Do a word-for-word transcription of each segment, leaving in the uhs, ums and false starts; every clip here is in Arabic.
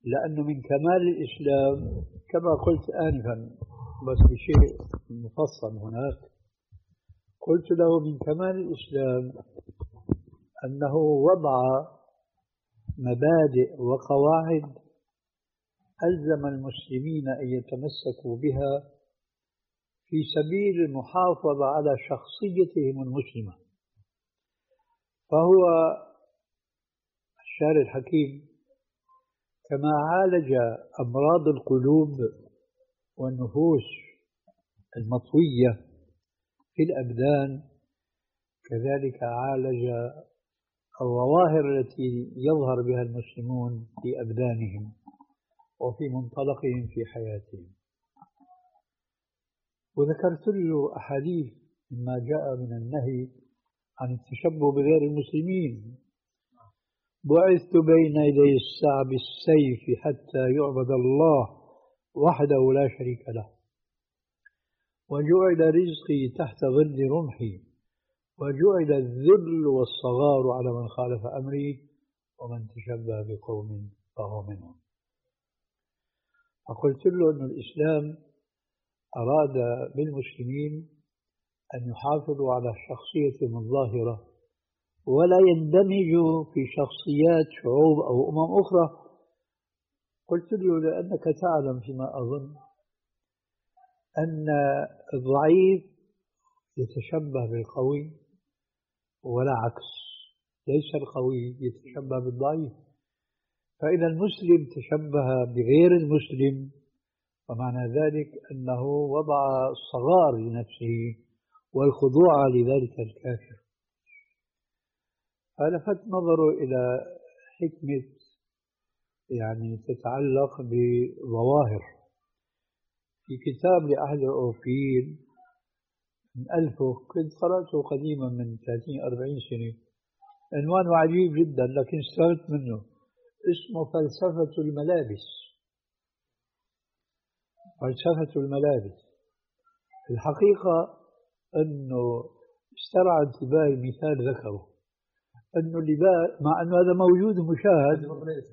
لأنه من كمال الإسلام كما قلت آنفا، بس بشيء مفصل هناك. قلت له من كمال الإسلام أنه وضع مبادئ وقواعد ألزم المسلمين أن يتمسكوا بها في سبيل المحافظة على شخصيتهم المسلمة. فهو الشارع الحكيم كما عالج أمراض القلوب والنفوس المطوية في الأبدان، كذلك عالج الظواهر التي يظهر بها المسلمون في أبدانهم وفي منطلقهم في حياتهم. وذكرت له أحاديث مما جاء من النهي عن التشبه بغير المسلمين. بعثت بين يدي الساعة بالسيف حتى يعبد الله وحده لا شريك له، وجعل رزقي تحت ظل رمحي، وجعل الذل والصغار على من خالف أمري، ومن تشبه بقوم فهو منهم. فقلت له أن الإسلام أراد بالمسلمين أن يحافظوا على شخصيتهم الظاهرة ولا يندمجوا في شخصيات شعوب أو أمم أخرى. قلت له لأنك تعلم فيما أظن أن الضعيف يتشبه بالقوي ولا عكس، ليس القوي يتشبه بالضعيف. فإذا المسلم تشبه بغير المسلم فمعنى ذلك أنه وضع الصغار لنفسه والخضوع لذلك الكافر. فلفت نظره إلى حكمة يعني تتعلق بظواهر في كتاب لأحد الأوروبيين من ألفه، كنت قرأته قديما من ثلاثين أربعين سنة، عنوانه عجيب جدا لكن استفدت منه، اسمه فلسفة الملابس. فلسفة الملابس الحقيقة أنه استرعى انتباهي مثال ذكره، أنه اللباس مع أنه هذا موجود ومشاهد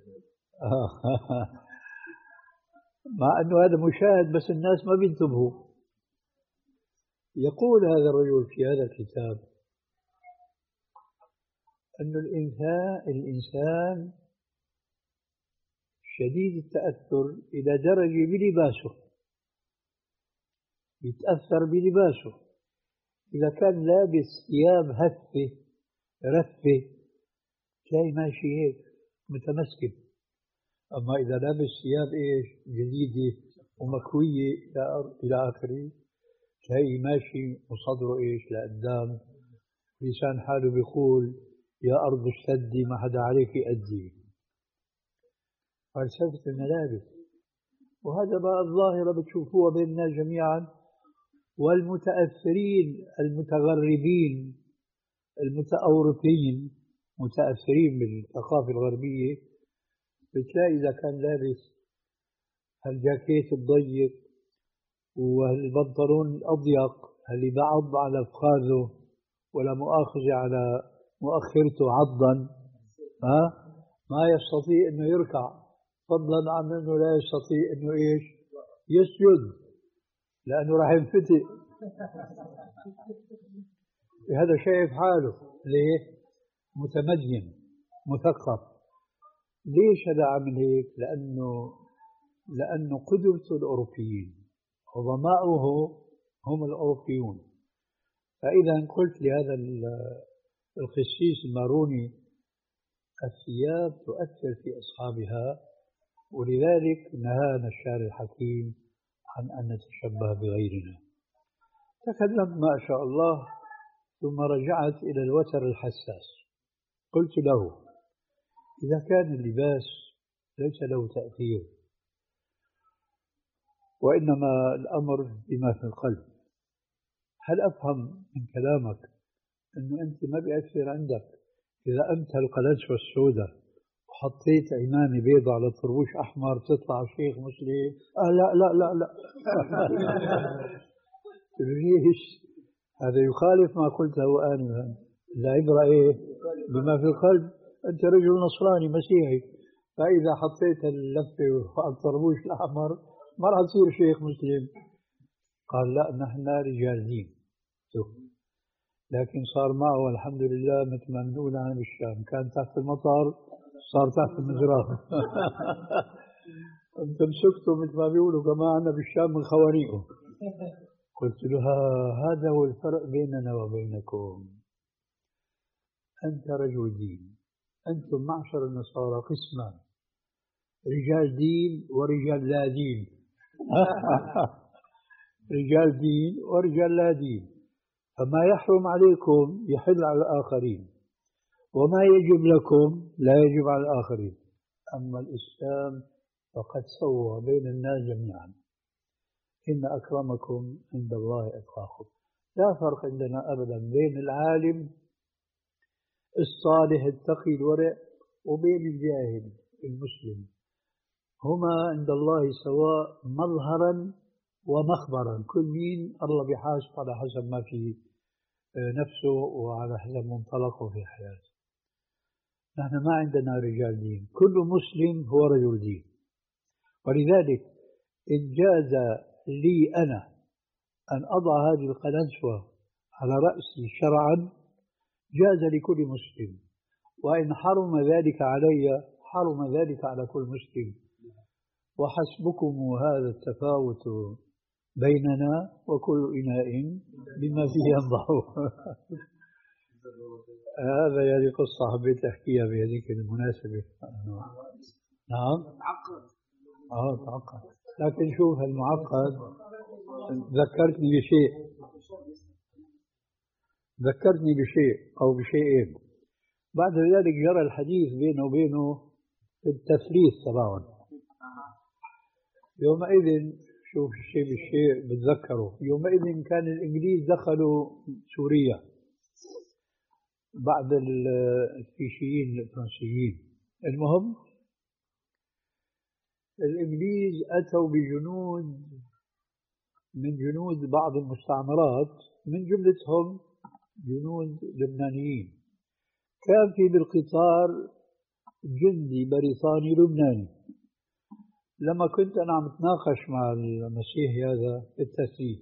مع أنه هذا مشاهد بس الناس ما بينتبهوا. يقول هذا الرجل في هذا الكتاب أن الإنسان الإنسان شديد التأثر إلى درجة بلباسه، يتأثر بلباسه. إذا كان لابس ثياب هفة رفة تلاقي ماشي هيك متمسك، أما إذا لابس ثياب إيش جديدة ومكوية إلى آخره تلاقي ماشي وصدره إيش لقدام، لسان حاله بيقول يا أرض اشتدي ما حدا عليك أدي. فلسفة الملابس، وهذا بقى الظاهرة بتشوفوها بيننا جميعا. والمتأثرين المتغربين المتأوروبيين متأثرين بالثقافة الغربية بتلاقي إذا كان لابس هالجاكيت الضيق والبنطلون الأضيق اللي بعض على فخاذه ولا مؤاخذة على مؤخرته عضا، ها ما يستطيع أنه يركع، فضلا عن أنه لا يستطيع أنه إيش يسجد لأنه راح ينفتئ. هذا شايف حاله ليه؟ متمدين مثقف. ليش هذا عمل هيك؟ لأنه لأنه قدوته الأوروبيين عظماؤه هم الأوروبيون. فإذا قلت لهذا القسيس الماروني الثياب تؤثر في أصحابها، ولذلك نهانا الشارع الحكيم عن أن نتشبه بغيرنا. تكلمت ما شاء الله ثم رجعت إلى الوتر الحساس. قلت له إذا كان اللباس ليس له تأثير وإنما الأمر بما في القلب، هل أفهم من كلامك أنه أنت ما بيأثر عندك إذا أنت القلنسوة السوداء وحطيت عمامة بيضاء على طربوش أحمر تطلع شيخ مسلم؟ آه لا لا لا لا ليش؟ هذا يخالف ما قلته آنفا. العبرة إيه؟ بما في القلب. أنت رجل نصراني مسيحي فإذا حطيت اللفة والطربوش الأحمر ما راح تصير شيخ مسلم. قال لا نحن رجال دين. لكن صار معه والحمد لله مثل ما بنقول عن بالشام، كان تحت المطر صار تحت المزرعة. انت مسكته مثل ما بيقولوا كما عندنا بالشام من خوانيقه. قلت له هذا هو الفرق بيننا وبينكم، أنت رجل دين، أنتم معشر النصارى قسمان، رجال دين ورجال لا دين. رجال دين ورجال لا دين، فما يحرم عليكم يحل على الآخرين، وما يجب لكم لا يجب على الآخرين. أما الإسلام فقد سوى بين الناس جميعا، إن أكرمكم عند الله أتقاكم. لا فرق عندنا أبدا بين العالم الصالح التقي الورع وبين الجاهل المسلم، هما عند الله سواء مظهرا ومخبرا، كل مين الله بحاسب على حسب ما في نفسه وعلى حسب منطلقه في حياته. نحن ما عندنا رجال دين، كل مسلم هو رجل دين. ولذلك إن جاز لي أنا أن أضع هذه القلنسوة على رأسي شرعا جاز لكل مسلم، وإن حرم ذلك علي حرم ذلك على كل مسلم، وحسبكم هذا التفاوت بيننا وكل إناء بما فيه ينضح. هذا يعني قصة حبيت أحكيها بهذيك المناسبة. نعم آه تعقد، لكن شوف المعقد ذكرتني بشيء ذكرتني بشيء أو بشيئين. بعد ذلك جرى الحديث بينه وبينه في التثليث طبعا. يومئذ شوف الشيء بالشيء بتذكره، يومئذ كان الإنجليز دخلوا سوريا بعد الفيشيين الفرنسيين. المهم الإنجليز أتوا بجنود من جنود بعض المستعمرات، من جملتهم جنود لبنانيين. كان في بالقطار جندي بريطاني لبناني. لما كنت أنا عم أتناقش مع المسيحي هذا في التثليث،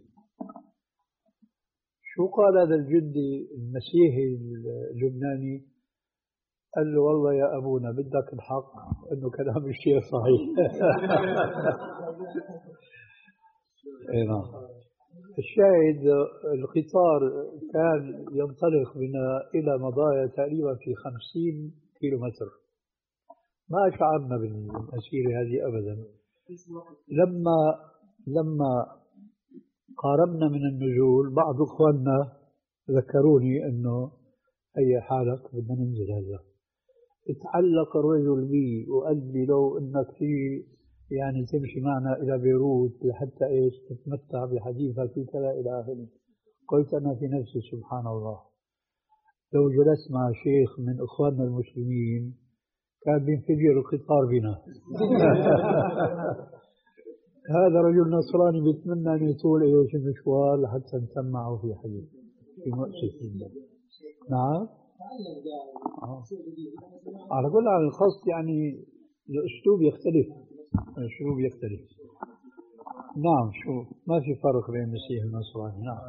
شو قال هذا الجندي المسيحي اللبناني؟ قال له والله يا أبونا بدك الحق إنه كلام الشيخ صحيح. اي نعم. الشاهد القطار كان ينطلق بنا إلى مضايا تقريبا في خمسين كيلو متر. ما شعرنا بالمسيرة هذه أبدا. لما لما قاربنا من النزول بعض إخواننا ذكروني أنه أي حالك بدنا ننزل هلا. اتعلق الرجل بي وقال لي لو أنك في يعني تمشي معنا إلى بيروت لحتى إيش تتمتع بحديثك في كذا إلى آخره. قلت أنا في نفسي سبحان الله، لو جلست مع شيخ من إخواننا المسلمين كان بينفجر القطار بنا. هذا رجل نصراني بيتمنى أن يطول إيش المشوار لحتى نسمعه في حديث في مؤسسة. نعم آه. على كل حال القصد يعني الأسلوب يختلف، الأسلوب يختلف. نعم شو ما في فرق بين المسيح والنصراني. نعم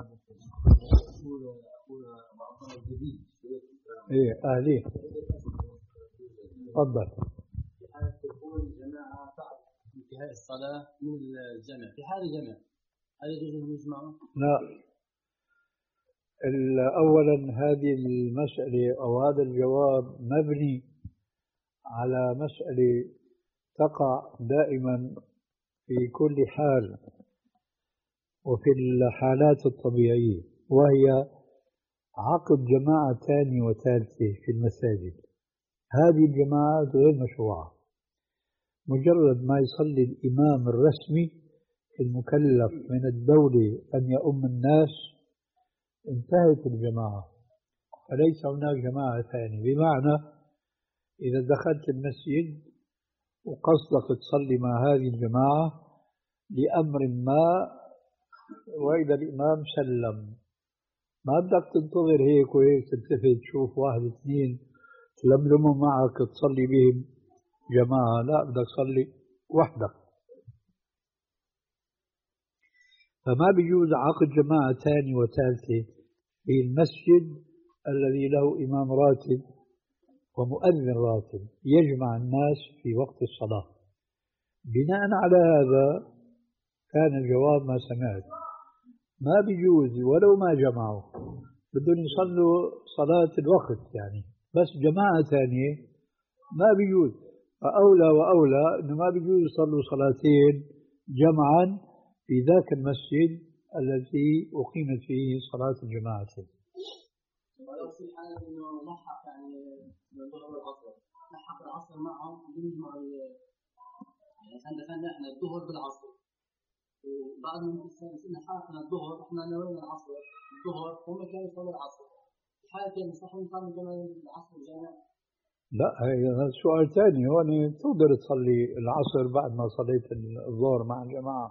ايه اهلي تفضل. في حالة دخول الجماعة بعد انتهاء الصلاة من الجمع، في حال الجمع هل يجوز أن يجمعوا؟ لا، أولا هذه المسألة أو هذا الجواب مبني على مسألة تقع دائما في كل حال وفي الحالات الطبيعية، وهي عقد جماعة ثانية وثالثة في المساجد. هذه الجماعات غير مشروعة. مجرد ما يصلي الإمام الرسمي المكلف من الدولة أن يؤم الناس انتهت الجماعة، فليس هناك جماعة ثانية. بمعنى إذا دخلت المسجد وقصدك تصلي مع هذه الجماعة لأمر ما وإذا الإمام سلم، ما بدك تنتظر هيك وهيك تلتفت تشوف واحد اثنين تلملموا معك تصلي بهم. جماعة، لا بدك تصلي وحدك. فما بيجوز عقد جماعة ثانية وثالثة في المسجد الذي له إمام راتب ومؤذن راتب يجمع الناس في وقت الصلاة. بناء على هذا كان الجواب ما سمعت، ما بيجوز ولو ما جمعوا، بدهم يصلوا صلاة الوقت يعني، بس جماعة ثانية ما بيجوز. فأولى وأولى إنه ما بيجوز يصلوا صلاتين جمعا في ذاك المسجد الذي أقيمت فيه صلاة الجماعة. ولو في حالة إنه لحق يعني الظهر والعصر، لحق العصر معهم بنجمع يعني كان دخلنا إحنا الظهر بالعصر، وبعد ما نسينا حالنا الظهر إحنا نوينا العصر الظهر هم كانوا يصلوا العصر، الحالة كان صح نصلي جمع العصر الجامع. لا هذا سؤال ثاني، هون تقدر تصلي العصر بعد ما صليت الظهر مع الجماعة.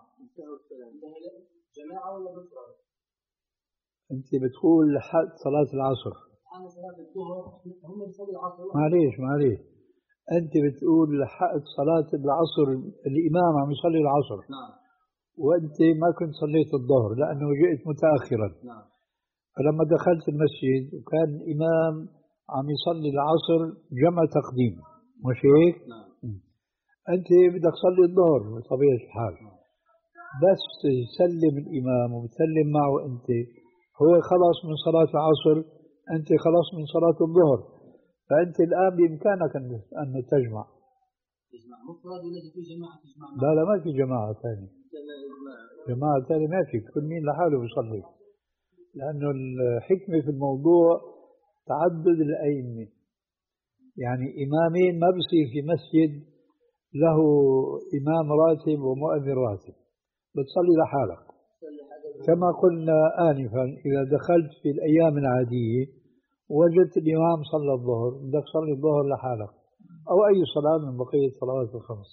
جماعة ولا بفرد؟ أنت بتقول لحق صلاة العصر. أنا صلاة الظهر هم بيصلوا العصر. معليش معليش، أنت بتقول لحقت صلاة العصر، الإمام عم يصلي العصر. نعم. وأنت ما كنت صليت الظهر لأنه جئت متأخرا. نعم. فلما دخلت المسجد وكان الإمام عم يصلي العصر جمع تقديم، مش هيك؟ نعم. أنت بدك تصلي الظهر بطبيعة الحال. نعم. بس يسلم الإمام وبتسلم معه أنت، هو خلص من صلاة العصر، أنت خلص من صلاة الظهر، فأنت الآن بإمكانك أن تجمع. تجمع مفرد ولا في جماعة تجمع؟ لا لا ما في جماعة ثانية. جماعة ثانية ما في، كل مين لحاله بيصلي، لأنه الحكمة في الموضوع تعدد الأئمة. يعني إمامين ما بصير في مسجد له إمام راتب ومؤذن راتب، بتصلي لحالك. كما قلنا آنفا، إذا دخلت في الأيام العادية وجدت الإمام صلى الظهر بدك تصلي الظهر لحالك، أو أي صلاة من بقية الصلوات الخمس.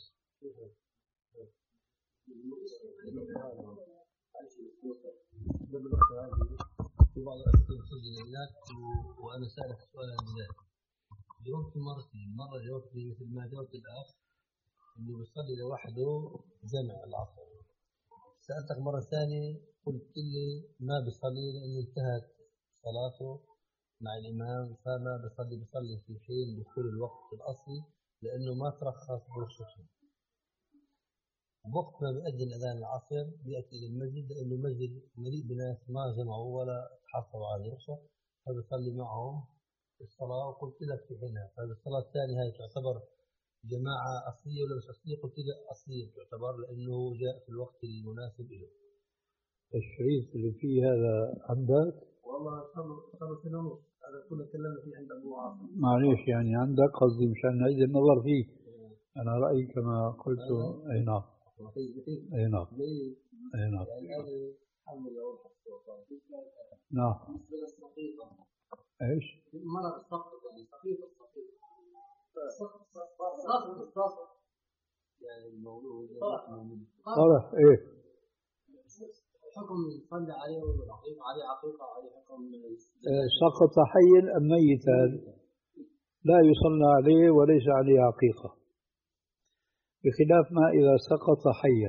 في بعض الأسئلة بتسجل هناك وأنا سألت سؤال عن ذلك، جاوبت مرتين، مرة جاوبت مثل ما جاوبت الأخ إنه بيصلي لوحده جمع العصر، سألتك مرة ثانية قلت لي ما بيصلي لأنه انتهت صلاته مع الإمام فما بيصلي، بيصلي في حين دخول الوقت الأصلي لأنه ما ترخص برخصته. وقت ما بيأذن أذان العصر بيأتي إلى المسجد لأنه المسجد مليء بناس ما جمعوا ولا حصلوا على الرخصة، فبيصلي معهم الصلاة. وقلت لك في حينها فالصلاة الثانية هاي تعتبر جماعة أصلية ولا مش أصلية؟ قلت لك أصلية تعتبر لأنه جاء في الوقت المناسب له. الشريط اللي فيه هذا عندك؟ والله صار سنة ونص هذا كله تكلمنا فيه عند أبو عاصم. معليش يعني عندك، قصدي مشان نعيد النظر فيه. أنا رأيي كما قلت. أي نعم. أي نعم. أي نعم. نعم. إيش؟ مرض السقط يعني سقيط السقيط. سقط السقط. يعني الموضوع صالح إيه؟ حكم صلى عليه وعقيقة عليه عقيقة عليه حكم سقط حيا أم ميتا لا يصلى عليه وليس عليه عقيقة، بخلاف ما إذا سقط حيا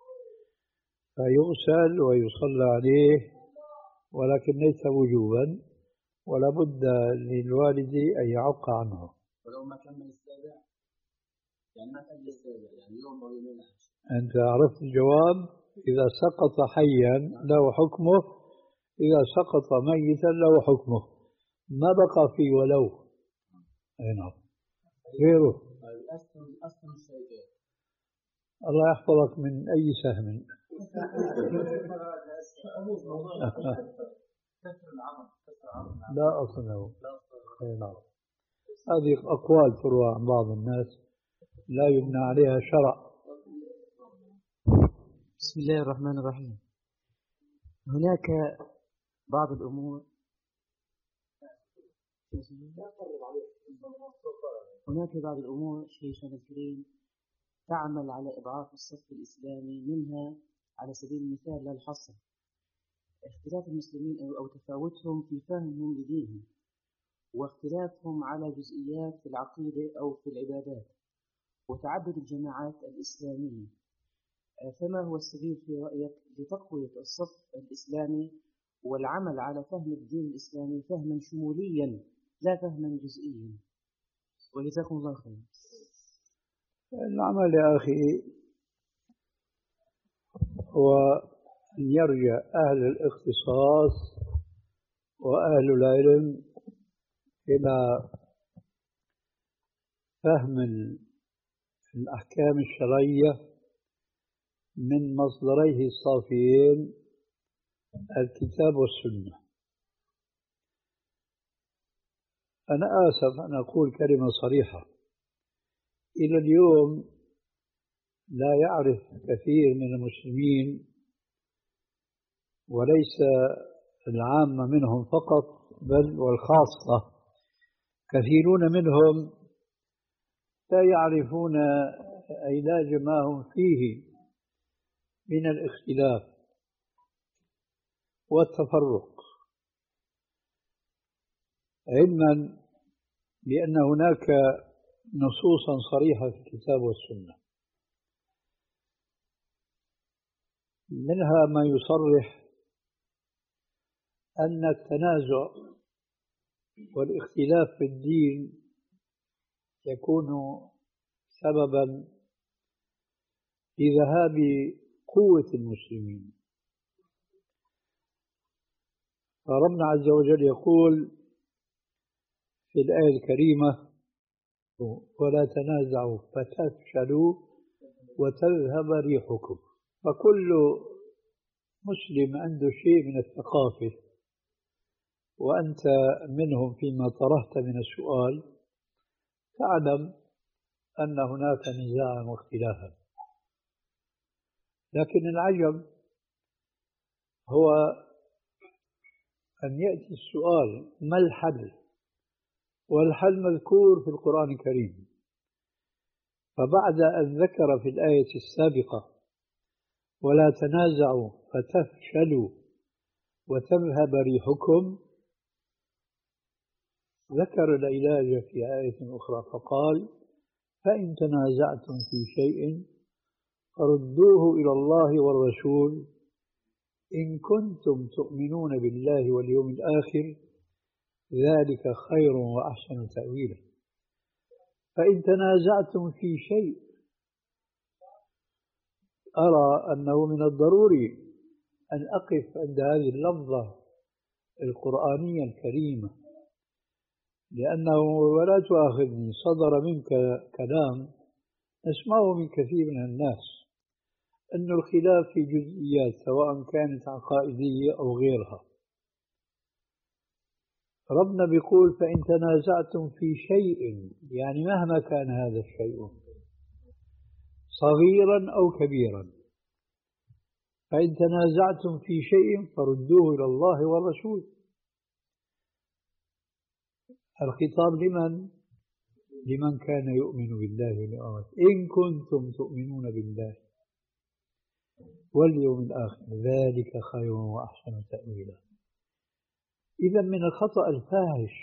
فيغسل ويصلى عليه، ولكن ليس وجوبا، ولا بد للوالد أن يعق عنه. ولو ما كمل السابع يعني ما كمل السابع يعني يوم أو يومين. أنت عرفت الجواب؟ إذا سقط حيا له حكمه، إذا سقط ميتا له حكمه، ما بقى فيه ولو. أي نعم. غيره الله يحفظك من أي سهم. لا أصل له. أي نعم. هذه أقوال تروى عن بعض الناس لا يبنى عليها شرع. بسم الله الرحمن الرحيم. هناك بعض الأمور هناك بعض الأمور شيخنا الكريم تعمل على إضعاف الصف الإسلامي، منها على سبيل المثال لا الحصر اختلاف المسلمين أو تفاوتهم في فهمهم لدينهم، واختلافهم على جزئيات في العقيدة أو في العبادات، وتعدد الجماعات الإسلامية، فما هو السبيل في رأيك لتقوية الصف الإسلامي والعمل على فهم الدين الإسلامي فهما شموليا لا فهما جزئيا؟ وجزاكم الله خير. العمل يا أخي هو أن يرجع أهل الاختصاص وأهل العلم إلى فهم الأحكام الشرعية من مصدريه الصافيين الكتاب والسنة. أنا آسف أن أقول كلمة صريحة، إلى اليوم لا يعرف كثير من المسلمين وليس العامة منهم فقط بل والخاصة، كثيرون منهم لا يعرفون علاج ما هم فيه من الاختلاف والتفرق، علما بأن هناك نصوصا صريحة في الكتاب والسنة، منها ما يصرح أن التنازع والاختلاف في الدين يكون سببا لذهاب قوة المسلمين. فربنا عز وجل يقول في الآية الكريمة: ولا تنازعوا فتفشلوا وتذهب ريحكم. فكل مسلم عنده شيء من الثقافة، وأنت منهم فيما طرحت من السؤال، تعلم أن هناك نزاعا واختلافا، لكن العجب هو أن يأتي السؤال: ما الحل؟ والحل مذكور في القرآن الكريم. فبعد أن ذكر في الآية السابقة ولا تنازعوا فتفشلوا وتذهب ريحكم، ذكر العلاج في آية أخرى فقال: فإن تنازعتم في شيء فردوه إلى الله والرسول إن كنتم تؤمنون بالله واليوم الآخر ذلك خير وأحسن تأويلا. فإن تنازعتم في شيء، أرى أنه من الضروري أن أقف عند هذه اللفظة القرآنية الكريمة، لأنه ولا تؤاخذني صدر منك كلام نسمعه من كثير من الناس أن الخلاف في جزئيات سواء كانت عقائدية أو غيرها. ربنا بيقول: فإن تنازعتم في شيء، يعني مهما كان هذا الشيء صغيرا أو كبيرا، فإن تنازعتم في شيء فردوه إلى الله والرسول. الخطاب لمن؟ لمن كان يؤمن بالله واليوم الآخر، إن كنتم تؤمنون بالله واليوم الآخر ذلك خير وأحسن تأويلا. إذا من الخطأ الفاحش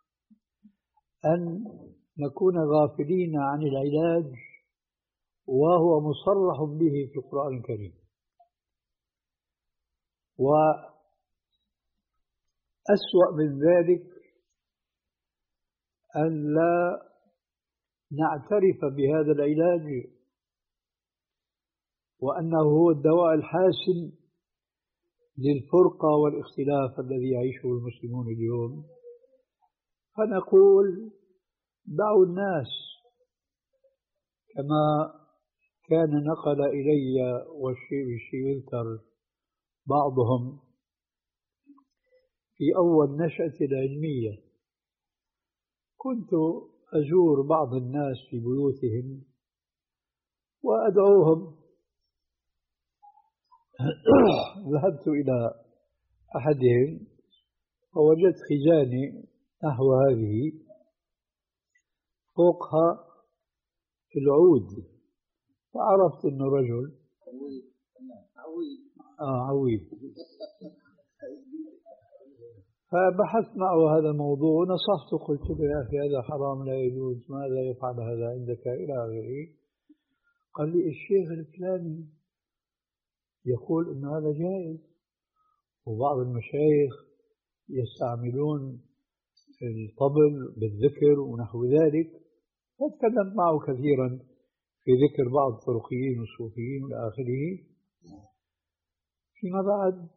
أن نكون غافلين عن العلاج وهو مصرح به في القرآن الكريم. وأسوأ من ذلك أن لا نعترف بهذا العلاج وأنه هو الدواء الحاسم للفرقة والاختلاف الذي يعيشه المسلمون اليوم، فنقول: دعوا الناس، كما كان نقل إلي والشيء بالشيء يذكر بعضهم في أول نشأة العلمية. كنت أزور بعض الناس في بيوتهم وأدعوهم. ذهبت إلى أحدهم فوجدت خزانة نحو هذه فوقها العود، فعرفت أنه رجل آه عويد. فبحثت معه هذا الموضوع ونصحته، قلت له يا أخي هذا حرام لا يجوز، ماذا يفعل هذا عندك إلى آخره. قال لي الشيخ الفلاني يقول أن هذا جائز، وبعض المشايخ يستعملون الطبل بالذكر ونحو ذلك. فتكلمت معه كثيرا في ذكر بعض الطرقيين والصوفيين إلى آخره. فيما بعد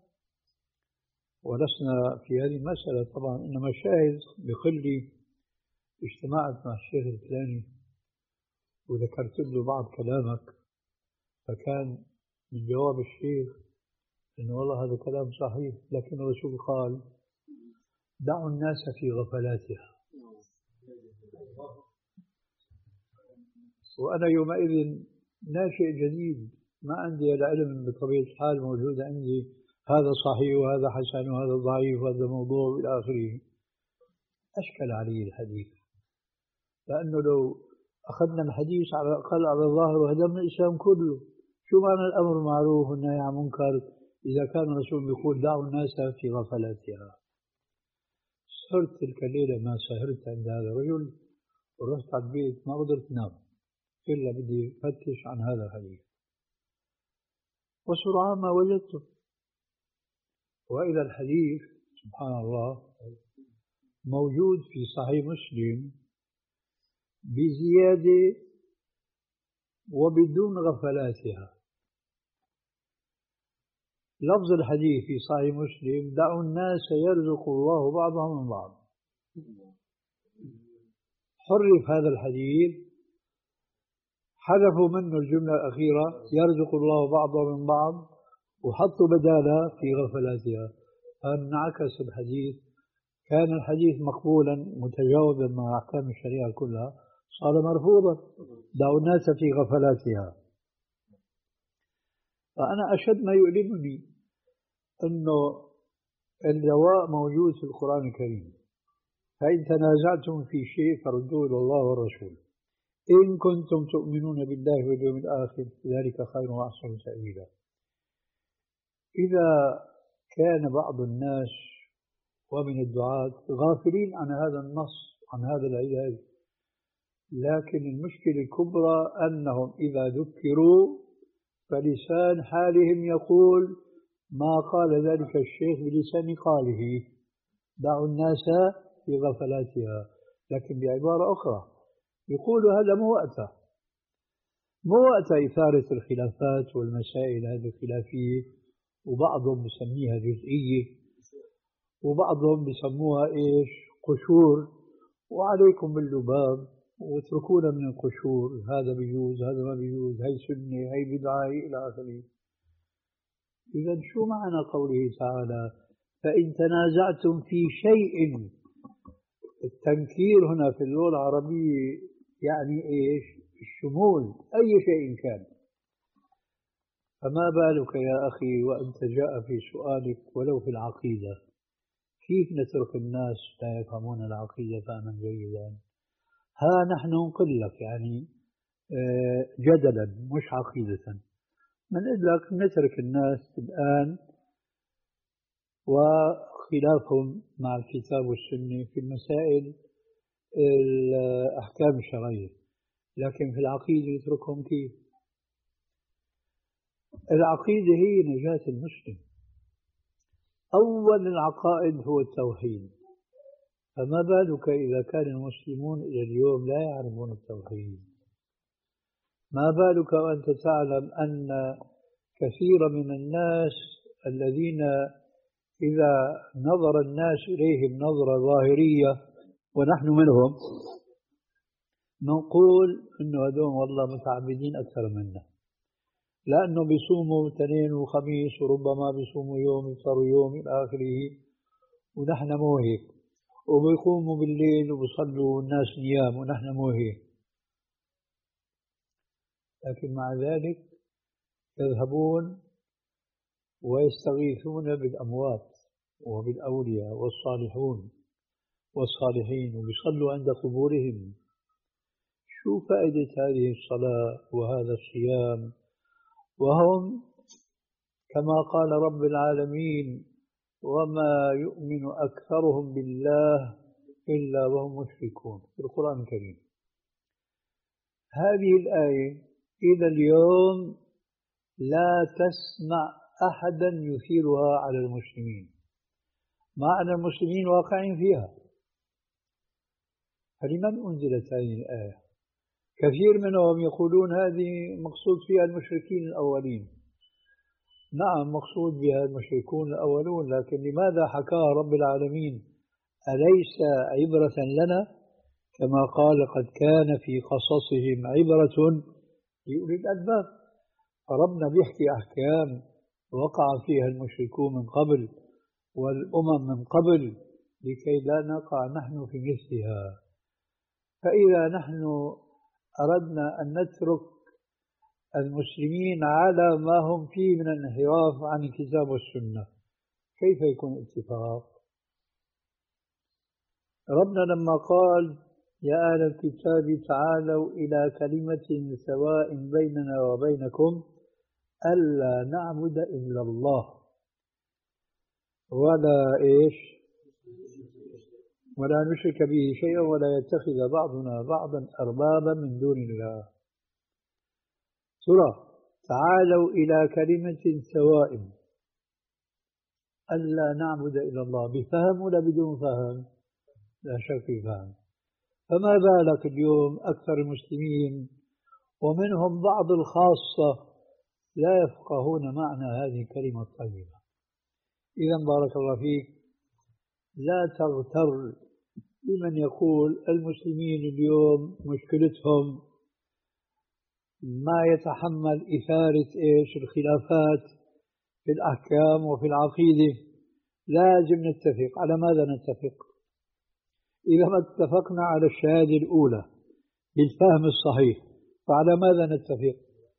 ولسنا في هذه المسألة طبعا، إنما الشاهد بيقول لي اجتمعت مع الشيخ الفلاني وذكرت له بعض كلامك، فكان من جواب الشيخ إنه والله هذا كلام صحيح، لكن الرسول قال دعوا الناس في غفلاتها. وأنا يومئذ ناشئ جديد، ما عندي العلم بطبيعة الحال موجود عندي، هذا صحيح وهذا حسن وهذا ضعيف وهذا موضوع إلى آخره. أشكل علي الحديث، لأنه لو أخذنا الحديث على الأقل على ظاهر وهدمنا الإسلام كله. شو معنى الأمر معروف والنهي عن منكر إذا كان الرسول يقول دعوا الناس في غفلاتها؟ سهرت تلك الليلة ما سهرت عند هذا الرجل، ورحت على البيت ما قدرت نام إلا بدي أفتش عن هذا الحديث، وسرعان ما وجدته. وإلى الحديث سبحان الله موجود في صحيح مسلم بزيادة وبدون غفلاتها. لفظ الحديث في صحيح مسلم دعوا الناس يرزق الله بعضهم من بعض. حرف هذا الحديث، حذفوا منه الجملة الأخيرة يرزق الله بعضهم من بعض، وحطوا بدالها في غفلاتها. فانعكس الحديث، كان الحديث مقبولا متجاوبا مع أحكام الشريعة كلها، صار مرفوضا دعوا الناس في غفلاتها. فأنا أشد ما يؤلمني أنه الجواء موجود في القرآن الكريم، فإن تنازعتم في شيء فردوه إلى الله والرسول إن كنتم تؤمنون بالله واليوم الآخر ذلك خير وأحسن تأويلا. إذا كان بعض الناس ومن الدعاة غافلين عن هذا النص عن هذا العلاج، لكن المشكلة الكبرى أنهم إذا ذكروا فلسان حالهم يقول ما قال ذلك الشيخ بلسان قاله دعوا الناس في غفلاتها، لكن بعبارة أخرى يقول هذا مو وقته، مو وقت إثارة الخلافات والمسائل هذه الخلافية، وبعضهم بسميها جزئية وبعضهم بسموها إيش قشور، وعليكم باللباب واتركونا من القشور، هذا بيجوز هذا ما بيجوز، هي سنة هي بدعة إلى آخره. إذا شو معنى قوله تعالى فإن تنازعتم في شيء؟ التنكير هنا في اللغة العربية يعني إيش؟ الشمول، أي شيء كان. فما بالك يا أخي وأنت جاء في سؤالك ولو في العقيدة، كيف نترك الناس لا يفهمون العقيدة فهما جيدا؟ ها نحن نقول لك يعني جدلا مش عقيدة، نقول لك نترك الناس الآن وخلافهم مع الكتاب والسنة في المسائل الأحكام الشرعية، لكن في العقيدة يتركهم كيف؟ العقيدة هي نجاة المسلم. أول العقائد هو التوحيد، فما بالك إذا كان المسلمون إلى اليوم لا يعرفون التوحيد؟ ما بالك وأنت تعلم أن كثير من الناس الذين إذا نظر الناس إليهم نظرة ظاهرية ونحن منهم نقول إنه هذول والله متعبدين أكثر منا، لأنه بيصوموا اثنين وخميس وربما بيصوموا يوم يفطروا يوم إلى آخره، ونحن مو هيك، وبيقوموا بالليل وبيصلوا والناس نيام ونحن مو هيك. لكن مع ذلك يذهبون ويستغيثون بالأموات وبالأولياء والصالحون والصالحين وبيصلوا عند قبورهم. شو فائدة هذه الصلاة وهذا الصيام وهم كما قال رب العالمين وما يؤمن أكثرهم بالله إلا وهم مشركون في القرآن الكريم. هذه الآية إلى اليوم لا تسمع أحدا يثيرها على المسلمين، مع أن المسلمين واقعين فيها. فلمن أنزلت هذه الآية؟ كثير منهم يقولون هذه مقصود فيها المشركين الأولين. نعم مقصود بها المشركون الأولون، لكن لماذا حكاها رب العالمين؟ أليس عبرة لنا؟ كما قال قد كان في قصصهم عبرة لأولي الألباب. فربنا بيحكي أحكام وقع فيها المشركون من قبل والأمم من قبل لكي لا نقع نحن في مثلها. فإذا نحن أردنا أن نترك المسلمين على ما هم فيه من الانحراف عن الكتاب والسنة، كيف يكون اتفاق؟ ربنا لما قال يا أهل الكتاب تعالوا إلى كلمة سواء بيننا وبينكم ألا نعبد إلا الله ولا إيش ولا نشرك به شيئا ولا يتخذ بعضنا بعضا أربابا من دون الله. سورة تعالوا إلى كلمة سواء ألا نعبد إلا الله، بفهم ولا بدون فهم؟ لا شك في فهم. فما بالك اليوم أكثر المسلمين ومنهم بعض الخاصة لا يفقهون معنى هذه الكلمة الطيبة. إذا بارك الله فيك لا تغتر بمن يقول المسلمين اليوم مشكلتهم ما يتحمل إثارة إيش الخلافات في الأحكام وفي العقيدة. لازم نتفق. على ماذا نتفق؟ إذا ما اتفقنا على الشهادة الأولى بالفهم الصحيح فعلى ماذا نتفق؟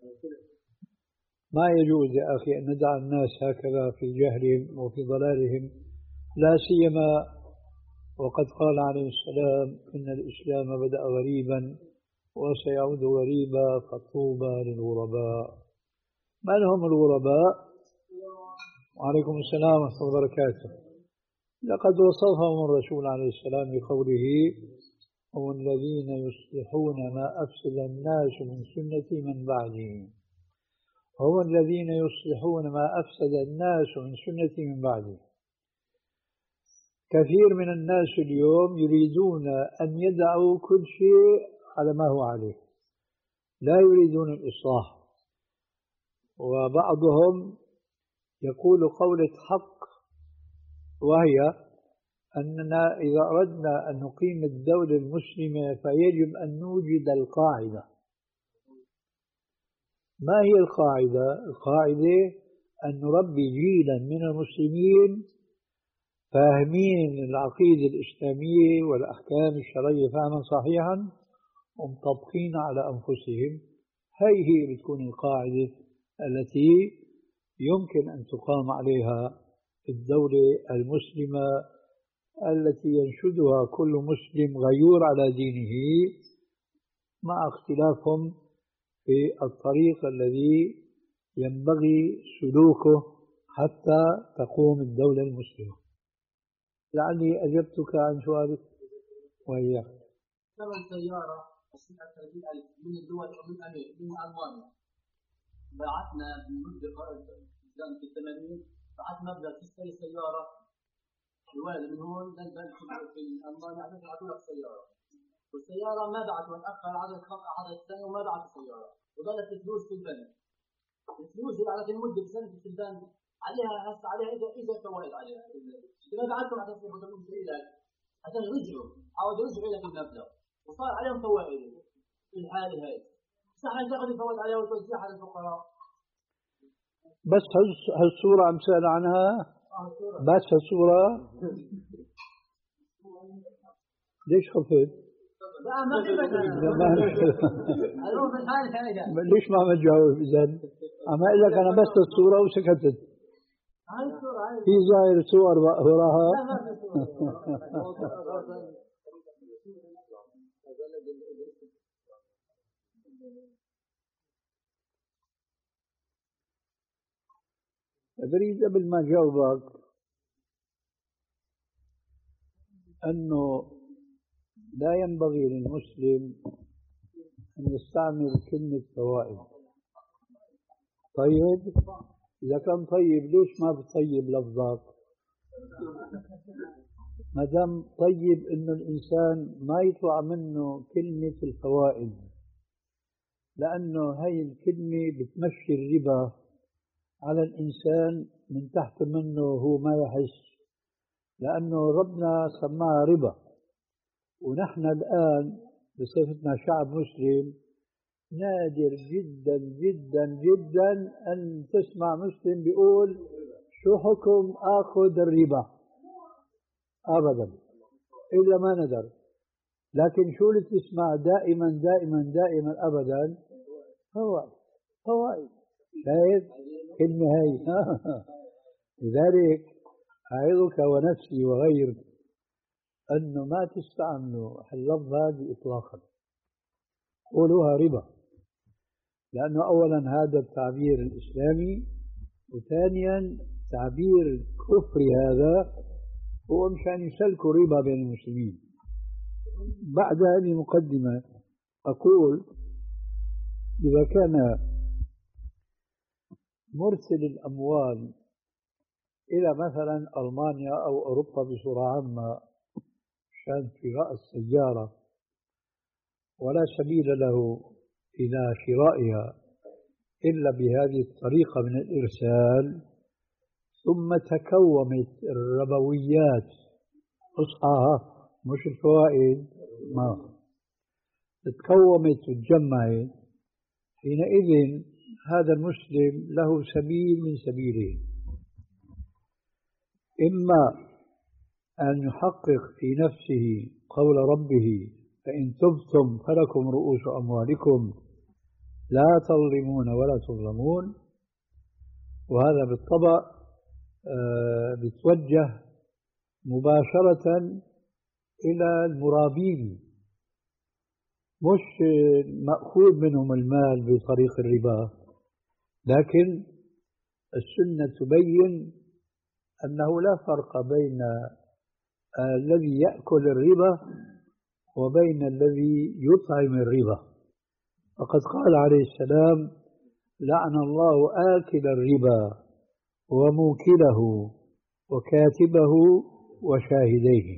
ما يجوز يا أخي أن ندع الناس هكذا في جهلهم وفي ضلالهم، لا سيما وقد قال عليه السلام إن الإسلام بدأ غريبا وسيعود غريبا فطوبى للغرباء. من هم الغرباء؟ وعليكم السلام ورحمة الله وبركاته. لقد وصفهم الرسول عليه السلام بقوله هم الذين يصلحون ما أفسد الناس من سنة من بعدهم. هم الذين يصلحون ما أفسد الناس من سنة من بعدهم. كثير من الناس اليوم يريدون أن يدعوا كل شيء على ما هو عليه، لا يريدون الإصلاح. وبعضهم يقول قولة حق، وهي أننا إذا أردنا أن نقيم الدولة المسلمة فيجب أن نوجد القاعدة. ما هي القاعدة؟ القاعدة أن نربي جيلا من المسلمين فاهمين العقيدة الإسلامية والأحكام الشرعية فهما صحيحا ومطبقين على أنفسهم. هي هي بتكون القاعدة التي يمكن أن تقام عليها الدولة المسلمة التي ينشدها كل مسلم غيور على دينه، مع اختلافهم في الطريق الذي ينبغي سلوكه حتى تقوم الدولة المسلمة. لعلي أجبتك عن سؤالك وإياك. ثمن سيارة ستة وثلاثين ألف من الدول ومن أمير من ألمانيا، بعثنا بمدة في الثمانين بعثنا مبلغ تشتري سيارة الوالد من هون ننزل في ألمانيا عشان يعطوا لك سيارة، والسيارة ما بعثوا تأخر عدد عدد سنة وما بعثوا السيارة وظلت الفلوس في البنك. الفلوس اللي على المدة بسنة في البنك عليها هسه عليها إذا إذا فوائد عليها. إذا ما بعثوا عشان ياخذون لك عشان يرجعوا عاودوا يرجعوا لك المبلغ وصار عليهم فوائد في الحالة هاي. صح تاخذ الفوائد عليها وتوزيعها على الفقراء. بس هالصورة عم سأل عنها، بس هالصورة ليش خفت؟ لا ما خفت أنا. ليش ما عم تجاوب إذا؟ عم أقول لك أنا بس الصورة وسكتت. في ظاهر صور وراها. بريد قبل ما جاوبك أنه لا ينبغي للمسلم أن يستعمل كلمة فوائد. طيب إذا كان طيب ليش ما بتطيب لفظك؟ ما دام طيب إنه الإنسان ما يطلع منه كلمة الفوائد، لأنه هاي الكلمة بتمشي الربا على الإنسان من تحت منه هو ما يحس، لأنه ربنا سماها ربا. ونحن الآن بصفتنا شعب مسلم نادر جدا جدا جدا أن تسمع مسلم بيقول شو حكم آخذ الربا، أبدا إلا ما ندر. لكن شو اللي تسمع دائما دائما دائما أبدا؟ فوائد فوائد. شايف كلمة هاي؟ لذلك أعظك ونفسي وغيرك أنه ما تستعملوا اللفظ هذه إطلاقا، قولوها ربا، لأنه أولا هذا التعبير الإسلامي، وثانيا تعبير الكفر هذا هو مشان يسلكوا ربا بين المسلمين. بعد هذه المقدمة أقول إذا كان مرسل الأموال إلى مثلا ألمانيا أو أوروبا بصورة عامة كان في رأس سيارة ولا سبيل له إلى شرائها إلا بهذه الطريقة من الإرسال، ثم تكومت الربويات أصحاها مش الفوائد، ما تكومت وتجمعت، حينئذ هذا المسلم له سبيل من سبيلين: إما أن يحقق في نفسه قول ربه فإن تبتم فلكم رؤوس أموالكم لا تظلمون ولا تظلمون، وهذا بالطبع بتوجه مباشرة إلى المرابين، مش مأخوذ منهم المال بطريق الربا، لكن السنة تبين أنه لا فرق بين الذي يأكل الربا وبين الذي يطعم الربا. فقد قال عليه السلام: لعن الله آكل الربا وموكله وكاتبه وشاهديه.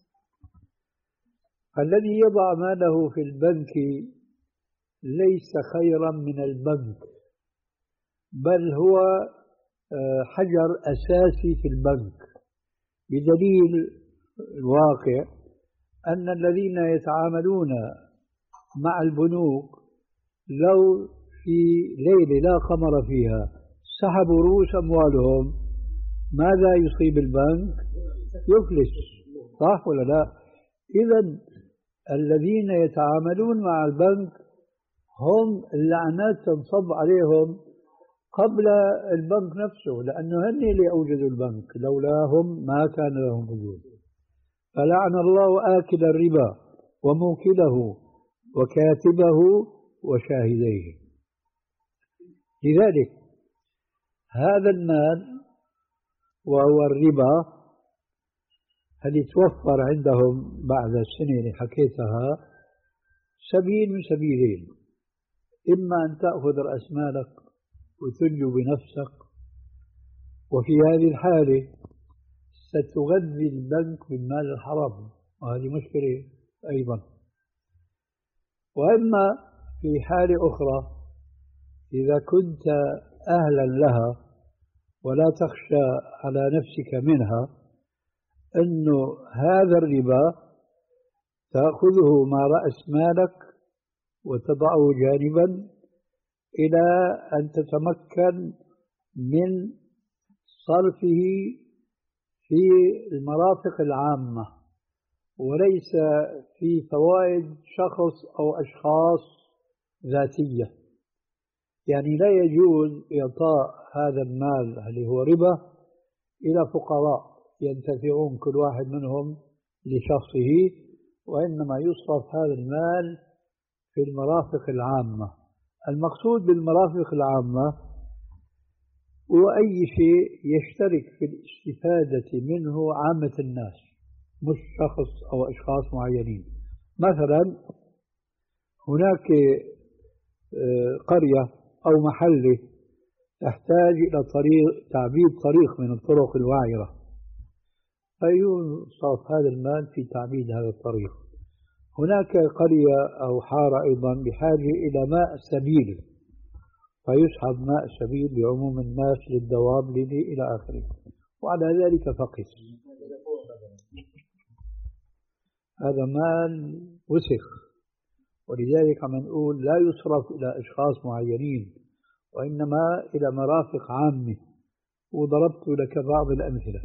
الذي يضع ماله في البنك ليس خيرا من البنك، بل هو حجر أساسي في البنك، بدليل الواقع أن الذين يتعاملون مع البنوك لو في ليلة لا قمر فيها سحبوا رؤوس أموالهم، ماذا يصيب البنك؟ يفلس، صح ولا لا؟ إذن الذين يتعاملون مع البنك هم اللعنات تنصب عليهم قبل البنك نفسه، لأنه هن اللي أوجدوا البنك، لولاهم ما كان لهم وجود. فلعن الله آكل الربا وموكله وكاتبه وشاهديه. لذلك هذا المال وهو الربا هل يتوفر عندهم بعد السنة اللي حكيتها سبيل من سبيلين: إما أن تأخذ رأس مالك وتنجو بنفسك، وفي هذه الحالة ستغذي البنك بالمال الحرام، وهذه مشكلة أيضا. وإما في حالة أخرى إذا كنت أهلا لها ولا تخشى على نفسك منها، أنه هذا الربا تأخذه مع رأس مالك وتضعه جانبا إلى أن تتمكن من صرفه في المرافق العامة، وليس في فوائد شخص أو أشخاص ذاتية. يعني لا يجوز إعطاء هذا المال اللي هو ربا إلى فقراء ينتفعون كل واحد منهم لشخصه، وإنما يصرف هذا المال في المرافق العامة. المقصود بالمرافق العامة هو أي شيء يشترك في الاستفادة منه عامة الناس، مش شخص أو أشخاص معينين. مثلا هناك قرية أو محلة تحتاج إلى طريق تعبيد طريق من الطرق الوعرة، فيصرف هذا المال في تعبيد هذا الطريق. هناك قرية أو حارة أيضا بحاجة إلى ماء سبيل، فيسحب ماء سبيل لعموم الناس للدواب إلى آخره، وعلى ذلك فقس. هذا مال وسخ، ولذلك عم نقول لا يصرف إلى أشخاص معينين وإنما إلى مرافق عامة، وضربت لك بعض الأمثلة.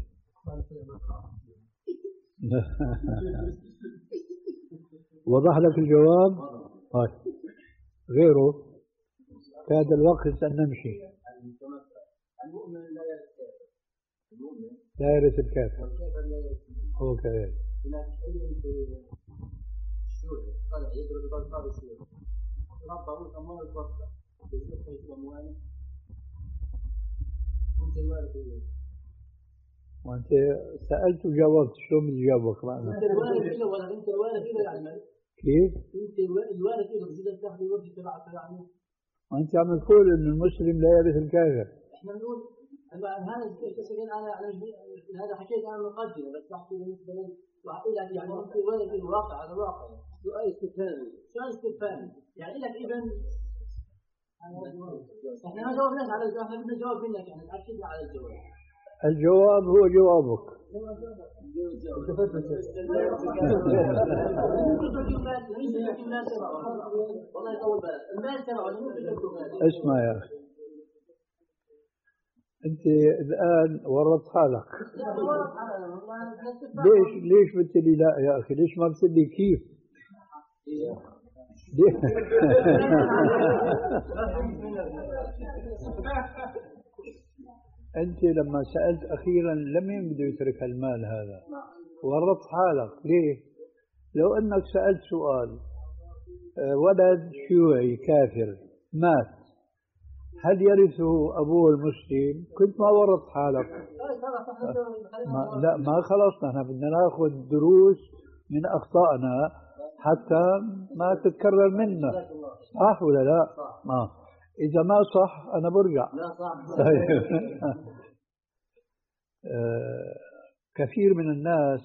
وضح لك الجواب؟ طيب غيره في هذا الوقت أن نمشي. المؤمن لا يرث المؤمن لا يرث الكافر، والكافر لا يرث. هو كذلك. هناك علم في الشيوعي طلع يدرس بالقاب الشيوعي ربه أموال الفرقة يجب في أمواله أنت الوارث إليه. وأنت سألت وجاوبت، شو بدي جاوبك معنا؟ أنت الوارث إليه ولا أنت الوارث إليه يعني كيف؟ أنت الوارث إليه إذا تاخذ الوجه تبعك يعني. وأنت عم تقول إن المسلم لا يرث الكافر. إحنا بنقول هذا الشيء أنا أنا هذا حكيت أنا مقدمة بس بحكي بالنسبة لي وأعطي لك يعني أنت الوارث الواقع على الواقع. سؤال استفهامي سؤال استفهامي يعني لك إذا احنا ما جاوبناش على الجواب، احنا بدنا نجاوب منك يعني تأكدنا على الجواب. الجواب هو جوابك. اسمع يا أخي، أنت الآن ورطت حالك. ليش ليش بتقولي لا يا أخي؟ ليش ما بتقولي كيف؟ أنت لما سألت أخيرا لمن بده يترك المال هذا؟ ورطت حالك. ليه؟ لو أنك سألت سؤال ولد شيوعي كافر مات هل يرثه أبوه المسلم؟ كنت ما ورطت حالك. ما لا ما خلص، نحن بدنا ناخذ دروس من أخطائنا حتى ما تتكرر منا. صح ولا لا؟ ما إذا ما صح أنا برجع. لا صح. طيب. آه كثير من الناس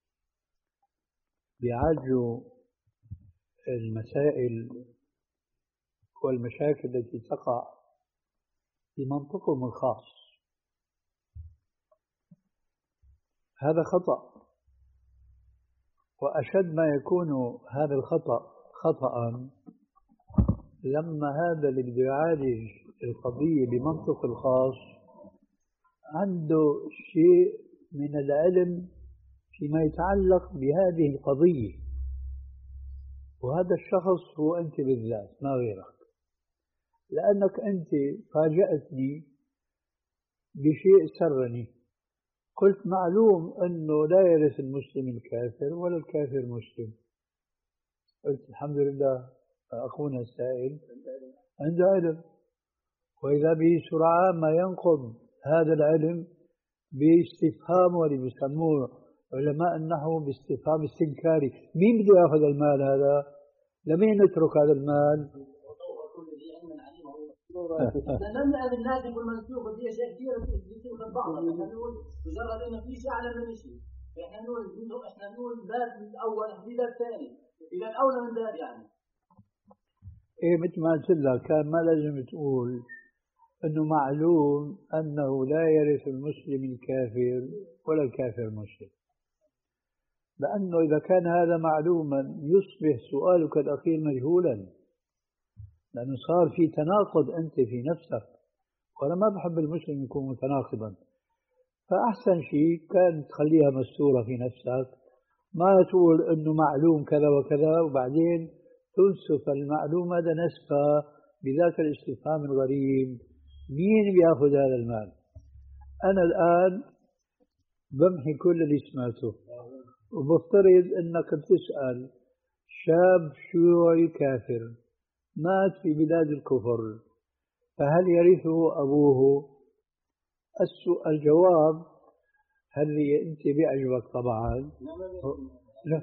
بيعالجوا المسائل والمشاكل التي تقع في منطقهم الخاص. هذا خطأ، وأشد ما يكون هذا الخطأ خطأ لما هذا اللي بده يعالج القضية بمنطق الخاص عنده شيء من العلم فيما يتعلق بهذه القضية، وهذا الشخص هو أنت بالذات ما غيرك، لأنك أنت فاجأتني بشيء سرني. قلت معلوم أنه لا يرث المسلم الكافر ولا الكافر مسلم. قلت الحمد لله أخونا السائل عنده علم، وإذا به سرعان ما ينقض هذا العلم باستفهام، واللي بيسموه علماء النحو باستفهام استنكاري. مين بده ياخذ المال هذا؟ لمين نترك هذا المال؟ لم نأذن الناس يقول منسوخ ودي أشياء كثيرة بتصير من بعض. احنا نقول مجرد إنه في شيء أعلى من شيء، احنا نقول احنا نقول باب الأول في باب ثاني، إذا الأولى من باب يعني. إيه مثل ما قلت لك كان ما لازم تقول إنه معلوم أنه لا يرث المسلم الكافر ولا الكافر المسلم، لأنه إذا كان هذا معلوما يصبح سؤالك الأخير مجهولا، لأنه صار في تناقض أنت في نفسك، وأنا ما بحب المسلم يكون متناقضا. فأحسن شيء كان تخليها مستورة في نفسك، ما تقول أنه معلوم كذا وكذا وبعدين تنسف المعلومة هذا نسفة بذاك الاستفهام الغريب مين بياخذ هذا المال. أنا الآن بمحي كل اللي سمعته، وبفترض أنك بتسأل شاب شيوعي كافر مات في بلاد الكفر فهل يرثه أبوه؟ الجواب هل هي أنت بيعجبك طبعا؟ لا.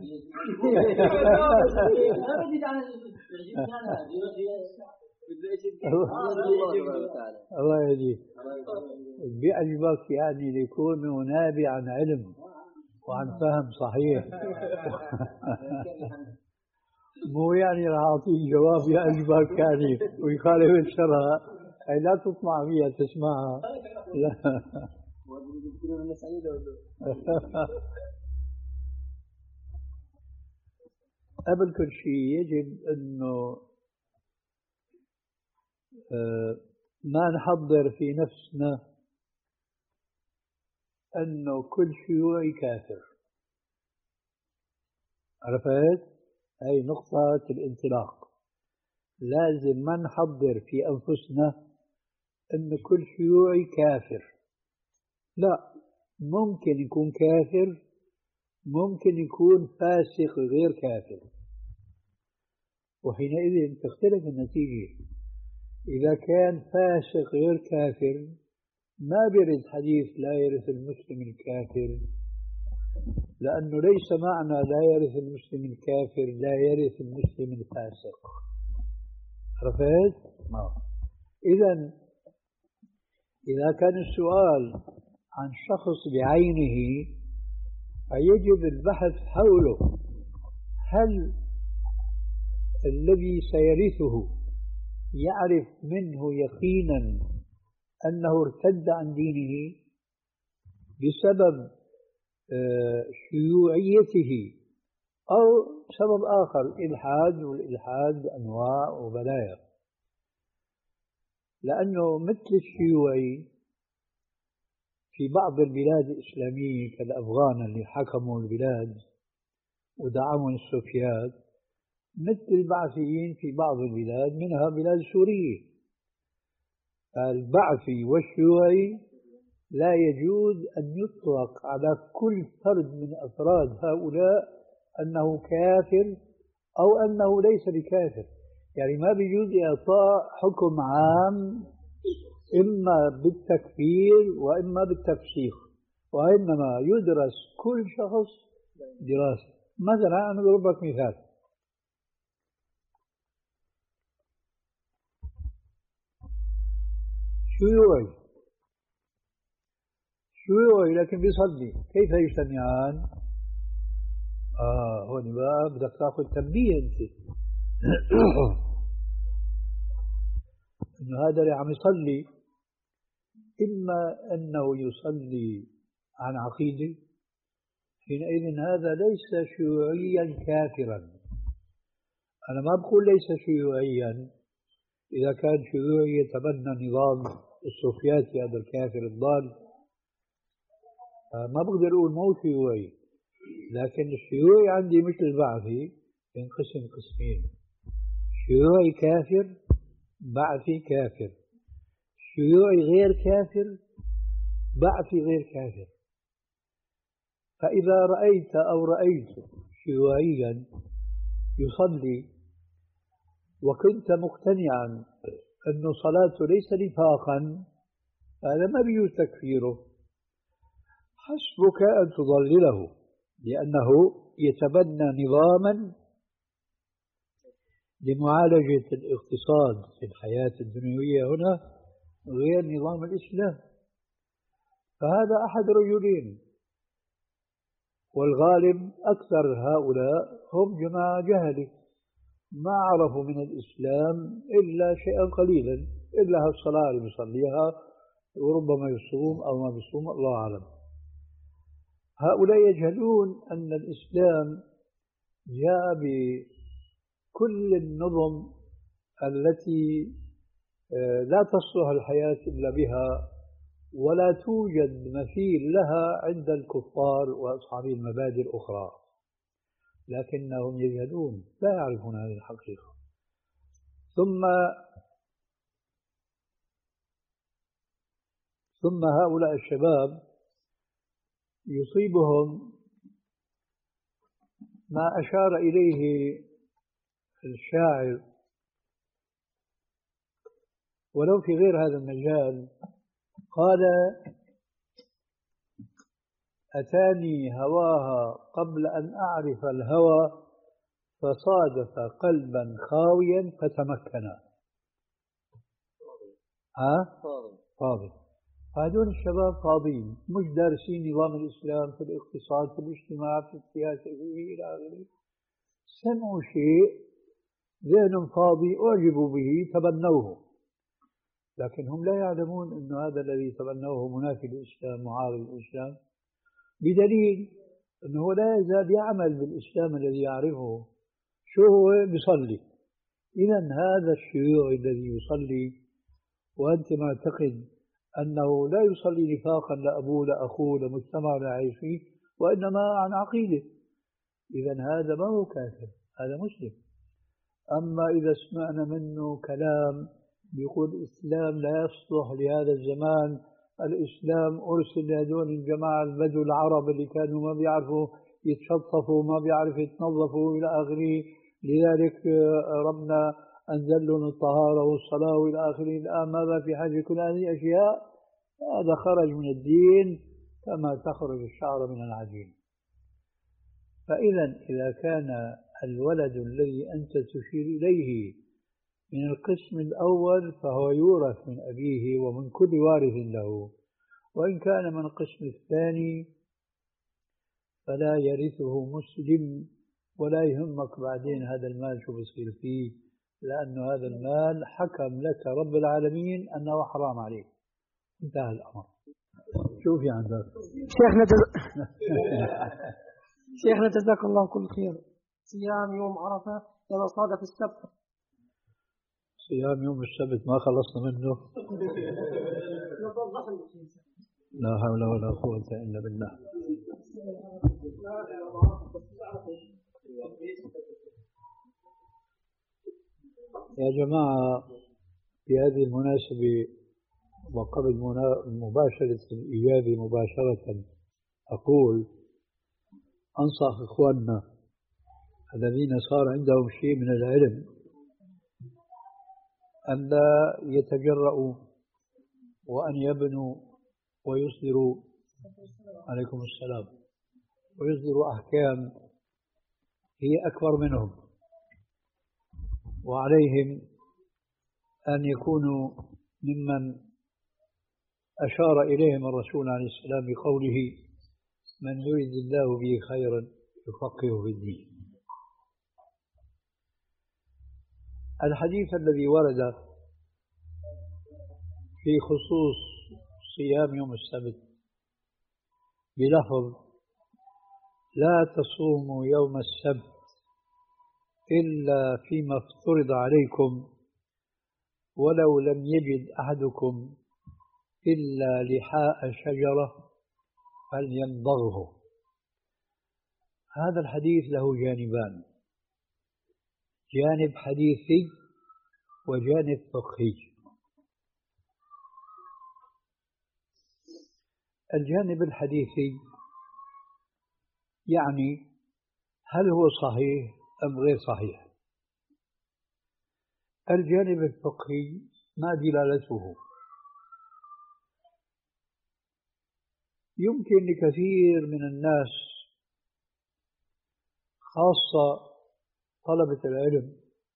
الله يهديك. بيعجبك يعني ليكون نابع عن علم وعن فهم صحيح. مو يعني راح أعطيك جواب يعجبك يعني ويخالف الشرع، أي لا تطمع فيها تسمعها. لا. قبل كل شيء يجب أنه ما نحضر في نفسنا أنه كل شيوعي كافر. عرفت؟ هي نقطة الانطلاق. لازم ما نحضر في أنفسنا أن كل شيوعي كافر. لا، ممكن يكون كافر، ممكن يكون فاسق غير كافر، وحينئذ تختلف النتيجة. إذا كان فاسق غير كافر ما بيرد حديث لا يرث المسلم الكافر، لأنه ليس معنى لا يرث المسلم الكافر لا يرث المسلم الفاسق. عرفت؟ إذن إذا كان السؤال عن شخص بعينه فيجب البحث حوله. هل الذي سيرثه يعرف منه يقينا أنه ارتد عن دينه بسبب شيوعيته أو سبب آخر، الإلحاد، والإلحاد أنواع وبلايا. لأنه مثل الشيوعي في بعض البلاد الإسلامية كالأفغان اللي حكموا البلاد ودعموا السوفيات، مثل البعثيين في بعض البلاد منها بلاد سورية. البعثي والشيوعي لا يجوز أن يطلق على كل فرد من أفراد هؤلاء أنه كافر أو أنه ليس بكافر. يعني ما بيجوز إعطاء حكم عام إما بالتكفير وإما بالتفسيق، وإنما يدرس كل شخص دراسة. مثلا أنا أضرب لك مثال. شيوعي شيوعي لكن بيصلي، كيف يجتمعان؟ آه هون بقى بدك تاخذ تنبيه أنت. إنه هذا اللي عم يصلي إما أنه يصلي عن عقيدة، حينئذ هذا ليس شيوعيا كافرا. أنا ما بقول ليس شيوعيا إذا كان شيوعي يتبنى نظام السوفياتي هذا الكافر الضال، ما بقدر أقول مو شيوعي. لكن الشيوعي عندي مثل البعثي ينقسم قسمين: شيوعي كافر، بعثي كافر. شيوعي غير كافر، بعثي غير كافر. فإذا رأيت أو رأيت شيوعيا يصلي وكنت مقتنعا أن صلاته ليس نفاقا، هذا ما بيجوز تكفيره. حسبك أن تضلله، لأنه يتبنى نظاما لمعالجة الاقتصاد في الحياة الدنيوية هنا غير نظام الإسلام. فهذا أحد رجلين، والغالب أكثر هؤلاء هم جماعة جهلة ما عرفوا من الإسلام إلا شيئا قليلا، إلا هالصلاة اللي بيصليها وربما يصوم أو ما بيصوم، الله أعلم. هؤلاء يجهلون أن الإسلام جاء بكل النظم التي لا تصلح الحياة إلا بها، ولا توجد مثيل لها عند الكفار وأصحاب المبادئ الأخرى، لكنهم يجهلون، لا يعرفون هذه الحقيقة. ثم ثم هؤلاء الشباب يصيبهم ما أشار إليه الشاعر ولو في غير هذا المجال. قال: أتاني هواها قبل أن أعرف الهوى فصادف قلبا خاويا فتمكن. ها؟ فاضي. هذول الشباب فاضيين، مش دارسين نظام الإسلام في الاقتصاد في الاجتماع في السياسة في إلى آخره. سمعوا شيء ذهن فاضي أعجبوا به تبنوه، لكن هم لا يعلمون أن هذا الذي تبنوه منافي للإسلام معارض للإسلام، بدليل أنه لا يزال يعمل بالإسلام الذي يعرفه. شو هو؟ بيصلي. إذا هذا الشيوعي الذي يصلي وأنت معتقد أنه لا يصلي نفاقا لأبوه لأخوه لمجتمع لا يعيش فيه، وإنما عن عقيدة، إذا هذا ما هو كافر، هذا مسلم. أما إذا سمعنا منه كلام بيقول الإسلام لا يصلح لهذا الزمان، الإسلام أرسل لهذول الجماعة البدو العرب اللي كانوا ما بيعرفوا يتشطفوا ما بيعرفوا يتنظفوا إلى آخره، لذلك ربنا أنزل لهم الطهارة والصلاة وإلى آخره، الآن ماذا في حاجة كل هذه الأشياء؟ هذا خرج من الدين كما تخرج الشعر من العجين. فإذا إذا كان الولد الذي أنت تشير إليه من القسم الأول فهو يورث من أبيه ومن كل وارث له، وإن كان من القسم الثاني فلا يرثه مسلم، ولا يهمك بعدين هذا المال شو بيصير فيه، لأن هذا المال حكم لك رب العالمين أنه حرام عليك، انتهى الأمر. شو في عندك؟ شيخنا جز... شيخنا جزاك الله كل خير. صيام يوم عرفة إذا صادف السبت. صيام يوم السبت ما خلصنا منه. لا حول ولا قوة إلا بالله. يا جماعة، في هذه المناسبة وقبل مباشرة الإجابة مباشرة أقول أنصح إخواننا الذين صار عندهم شيء من العلم أن لا يتجرؤوا وأن يبنوا ويصدروا عليكم السلام ويصدروا أحكام هي أكبر منهم، وعليهم أن يكونوا ممن أشار إليهم الرسول عليه السلام بقوله من يريد الله به خيرا يفقهه في الدين. الحديث الذي ورد في خصوص صيام يوم السبت بلفظ لا تصوموا يوم السبت إلا فيما افترض عليكم ولو لم يجد أحدكم إلا لحاء شجرة فليمضغه. هذا الحديث له جانبان، جانب حديثي وجانب فقهي. الجانب الحديثي يعني هل هو صحيح أم غير صحيح؟ الجانب الفقهي ما دلالته؟ يمكن لكثير من الناس خاصة طلبة العلم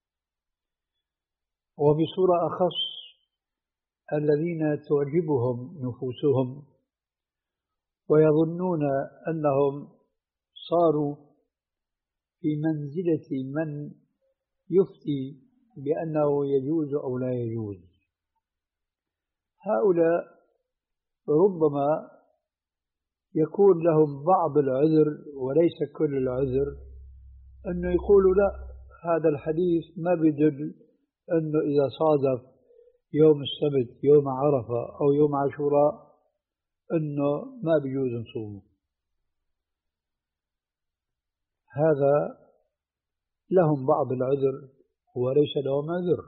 وبصورة أخص الذين تعجبهم نفوسهم ويظنون أنهم صاروا في منزلة من يفتي بأنه يجوز أو لا يجوز، هؤلاء ربما يكون لهم بعض العذر وليس كل العذر، أنه يقولوا لا هذا الحديث ما بيدل أنه إذا صادف يوم السبت يوم عرفة أو يوم عاشوراء أنه ما بيجوز نصومه. هذا لهم بعض العذر وليس لهم عذر،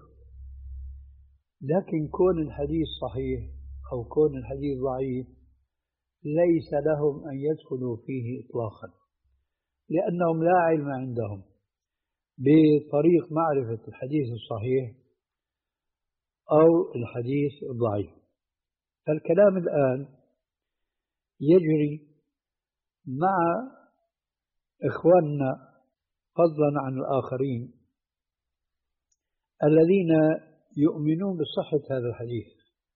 لكن كون الحديث صحيح أو كون الحديث ضعيف ليس لهم أن يدخلوا فيه إطلاقا، لأنهم لا علم عندهم بطريق معرفة الحديث الصحيح أو الحديث الضعيف. فالكلام الآن يجري مع إخواننا فضلا عن الآخرين الذين يؤمنون بصحة هذا الحديث.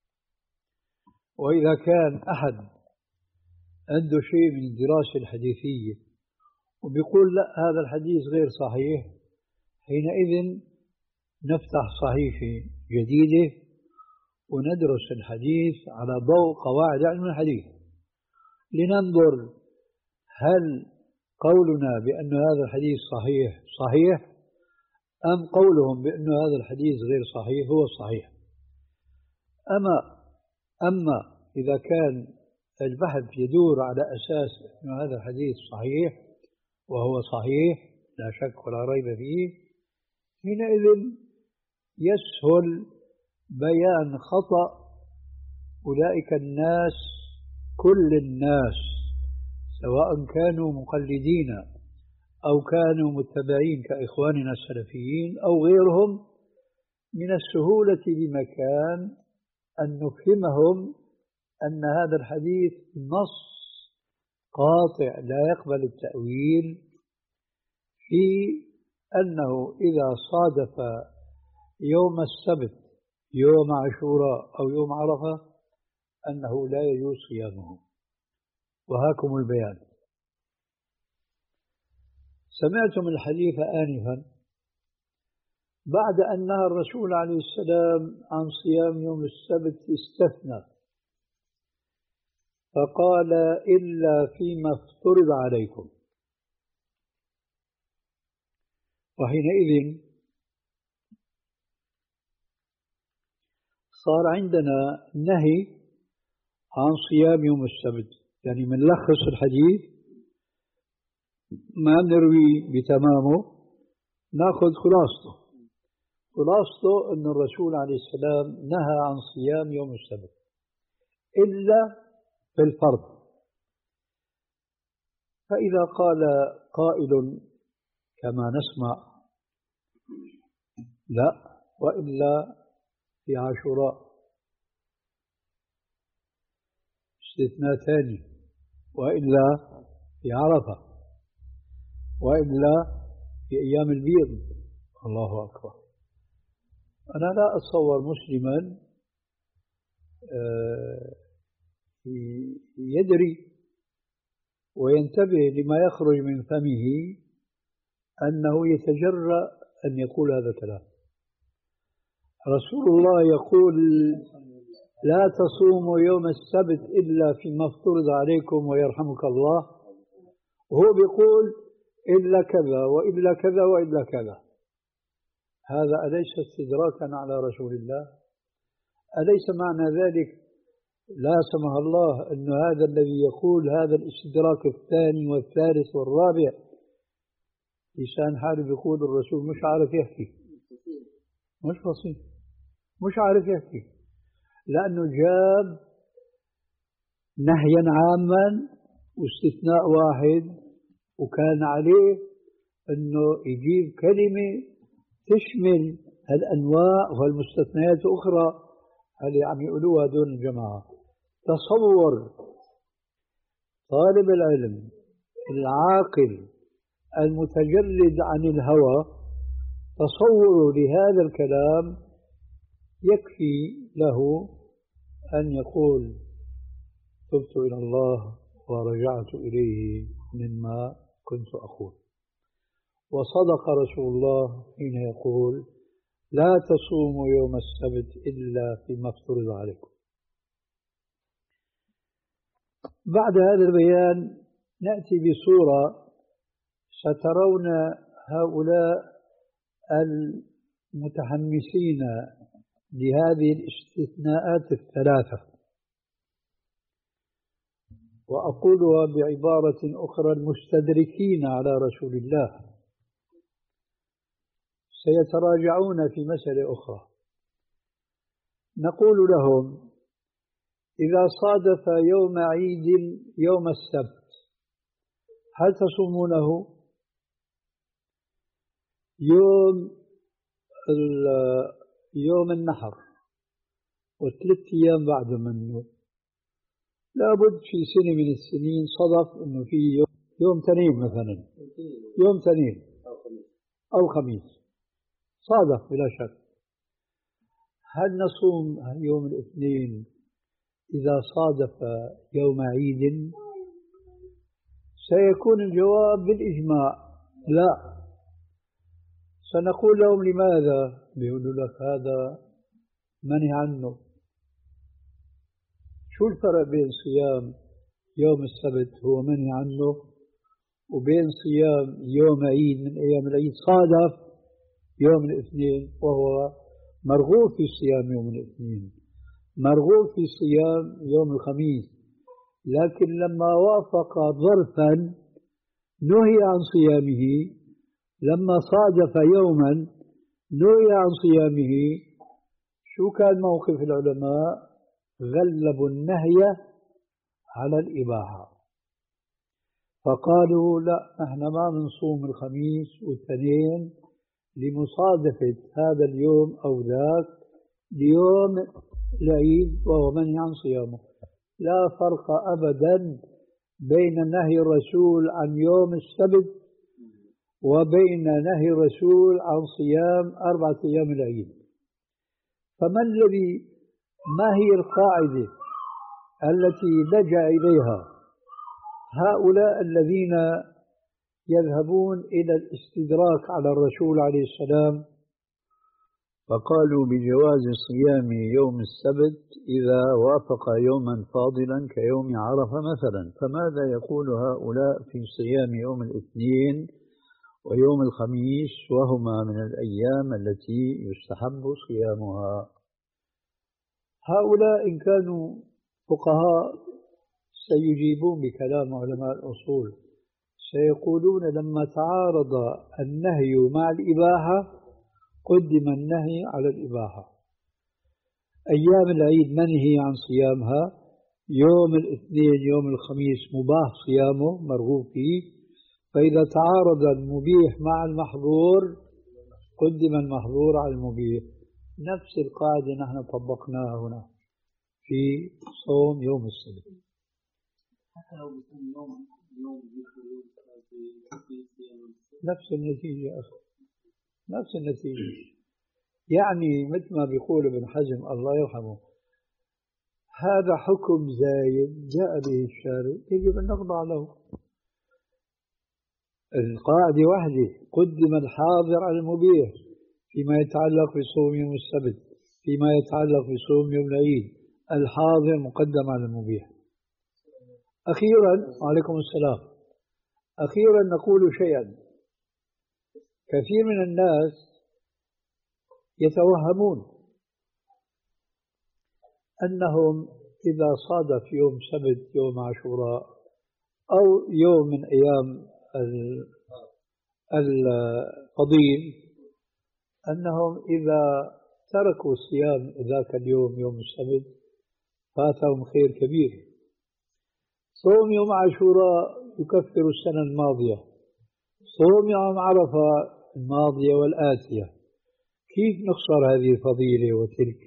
وإذا كان أحد عنده شيء من الدراسة الحديثية وبيقول لا هذا الحديث غير صحيح، حينئذ نفتح صحيفة جديدة وندرس الحديث على ضوء قواعد علم الحديث لننظر هل قولنا بأن هذا الحديث صحيح صحيح أم قولهم بأن هذا الحديث غير صحيح هو الصحيح. أما أما إذا كان البحث يدور على أساس أن هذا الحديث صحيح وهو صحيح لا شك ولا ريب فيه، حينئذ يسهل بيان خطأ أولئك الناس، كل الناس سواء كانوا مقلدين أو كانوا متبعين كإخواننا السلفيين أو غيرهم، من السهولة بمكان أن نفهمهم أن هذا الحديث نص قاطع لا يقبل التأويل في أنه إذا صادف يوم السبت يوم عاشوراء أو يوم عرفة أنه لا يجوز صيامه. وهاكم البيان. سمعتم الحديث آنفا بعد أن نهى الرسول عليه السلام عن صيام يوم السبت استثنى فقال إلا فيما افترض عليكم. وحينئذ صار عندنا نهي عن صيام يوم السبت، يعني بنلخص الحديث ما نروي بتمامه، ناخذ خلاصته. خلاصته أن الرسول عليه السلام نهى عن صيام يوم السبت إلا في الفرض. فإذا قال قائل كما نسمع لا وإلا في عاشوراء استثناء ثاني، وإلا في عرفة، وإلا في أيام البيض، الله أكبر. أنا لا أتصور مسلما يدري وينتبه لما يخرج من فمه أنه يتجرأ أن يقول هذا الكلام. رسول الله يقول لا تصوموا يوم السبت إلا فيما افترض عليكم ويرحمك الله، وهو بيقول إلا كذا وإلا كذا وإلا كذا. هذا أليس استدراكا على رسول الله؟ أليس معنى ذلك لا سمح الله أن هذا الذي يقول هذا الاستدراك الثاني والثالث والرابع لسان حاله يقول الرسول مش عارف يحكي، مش بسيط، مش عارف يحكي، لأنه جاب نهيا عاما واستثناء واحد، وكان عليه أنه يجيب كلمة تشمل هالأنواع وهالمستثنيات أخرى اللي عم يقولوها دون الجماعة. تصور طالب العلم العاقل المتجرد عن الهوى، تصوره لهذا الكلام يكفي له أن يقول تبت إلى الله ورجعت إليه مما كنت أقول. وصدق رسول الله حين يقول لا تصوموا يوم السبت إلا فيما افترض عليكم. بعد هذا البيان نأتي بصورة سترون هؤلاء المتحمسين لهذه الاستثناءات الثلاثة، وأقولها بعبارة أخرى المستدركين على رسول الله سيتراجعون في مسألة أخرى. نقول لهم إذا صادف يوم عيد يوم السبت هل تصومونه؟ يوم يوم النحر وثلاث أيام بعد منه لابد في سنة من السنين صدف أنه في يوم, يوم تنين مثلا، يوم تنين أو خميس صادف بلا شك. هل نصوم يوم الاثنين إذا صادف يوم عيد؟ سيكون الجواب بالإجماع لا. سنقول لهم لماذا؟ بيقولوا لك هذا منهي عنه. شو الفرق بين صيام يوم السبت هو منهي عنه وبين صيام يوم عيد من أيام العيد صادف يوم الاثنين وهو مرغوب في صيام يوم الاثنين، مرغوب في صيام يوم الخميس، لكن لما وافق ظرفا نهي عن صيامه، لما صادف يوما نهي عن صيامه. شو كان موقف العلماء؟ غلبوا النهي على الإباحة، فقالوا لا نحن ما بنصوم الخميس والاثنين لمصادفة هذا اليوم أو ذاك ليوم العيد وهو منهي عن صيامه. لا فرق أبدا بين نهي الرسول عن يوم السبت وبين نهي الرسول عن صيام أربعة أيام العيد. فما الذي ما هي القاعدة التي لجأ إليها هؤلاء الذين يذهبون إلى الاستدراك على الرسول عليه السلام؟ فقالوا بجواز صيام يوم السبت إذا وافق يوما فاضلا كيوم عرفة مثلا. فماذا يقول هؤلاء في صيام يوم الاثنين ويوم الخميس وهما من الأيام التي يستحب صيامها؟ هؤلاء إن كانوا فقهاء سيجيبون بكلام علماء الأصول، سيقولون لما تعارض النهي مع الإباحة قدم النهي على الإباحة. أيام العيد منهي عن صيامها، يوم الاثنين يوم الخميس مباح صيامه مرغوب فيه، فإذا تعارض المبيح مع المحظور قدم المحظور على المبيح. نفس القاعدة نحن طبقناها هنا في صوم يوم السبت. نفس النتيجة أخي، نفس النتيجة. يعني مثل ما بيقول ابن حزم الله يرحمه، هذا حكم زايد جاء به الشارع يجب أن نخضع له. القاعدة واحدة، قدم الحاضر على المبيح فيما يتعلق بصوم يوم السبت، فيما يتعلق بصوم يوم العيد الحاضر مقدم على المبيح. أخيرا وعليكم السلام، أخيرا نقول شيئا. كثير من الناس يتوهمون أنهم إذا صادف يوم سبت يوم عاشوراء أو يوم من أيام الفضيل أنهم إذا تركوا صيام ذاك اليوم يوم السبت فاتهم خير كبير. صوم يوم عاشوراء يكفر السنة الماضية، صوم يوم عرفة الماضية والآتية، كيف نخسر هذه الفضيلة وتلك؟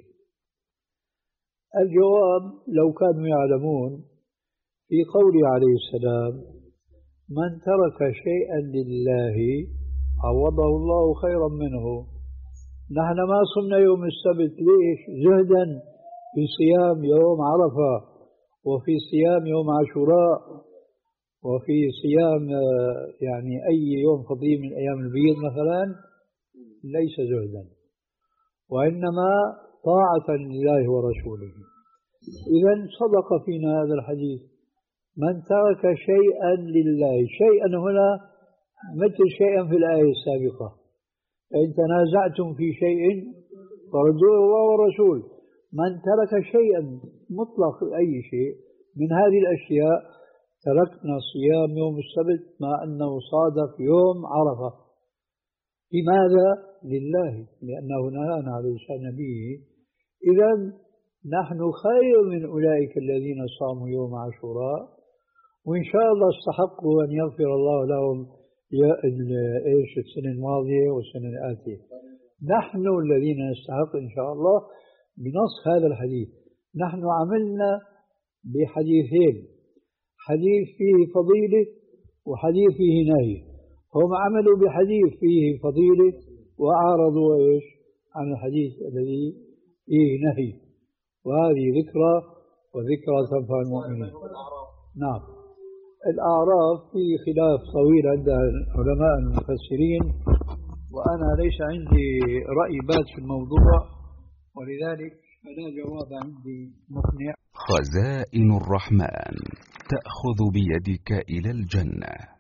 الجواب لو كانوا يعلمون في قوله عليه السلام من ترك شيئا لله عوضه الله خيرا منه. نحن ما صمنا يوم السبت ليش؟ زهدا في صيام يوم عرفة وفي صيام يوم عاشوراء وفي صيام يعني أي يوم فضيل من أيام البيض مثلا، ليس زهدا وإنما طاعة لله ورسوله. إذن صدق فينا هذا الحديث، من ترك شيئا لله. شيئا هنا مثل شيئا في الآية السابقة، فإن تنازعتم في شيء فردوه الله والرسول. من ترك شيئا مطلق أي شيء من هذه الأشياء، تركنا صيام يوم السبت مع أنه صادف يوم عرفة. لماذا؟ لله، لأنه نهانا عليه لسان نبيه. إذن نحن خير من أولئك الذين صاموا يوم عاشوراء، وإن شاء الله استحقوا أن يغفر الله لهم إيش السنة الماضية والسنة الآتية. نحن الذين نستحق إن شاء الله بنص هذا الحديث. نحن عملنا بحديثين، حديث فيه فضيلة وحديث فيه نهي. هم عملوا بحديث فيه فضيلة وأعرضوا إيش عن الحديث الذي فيه نهي، وهذه ذكرى وذكرى تنفع المؤمنين. نعم. الأعراف في خلاف طويل عند علماء المفسرين، وأنا ليس عندي رأي بات في الموضوع، ولذلك فلا جواب عندي مقنع. خزائن الرحمن تأخذ بيدك إلى الجنة.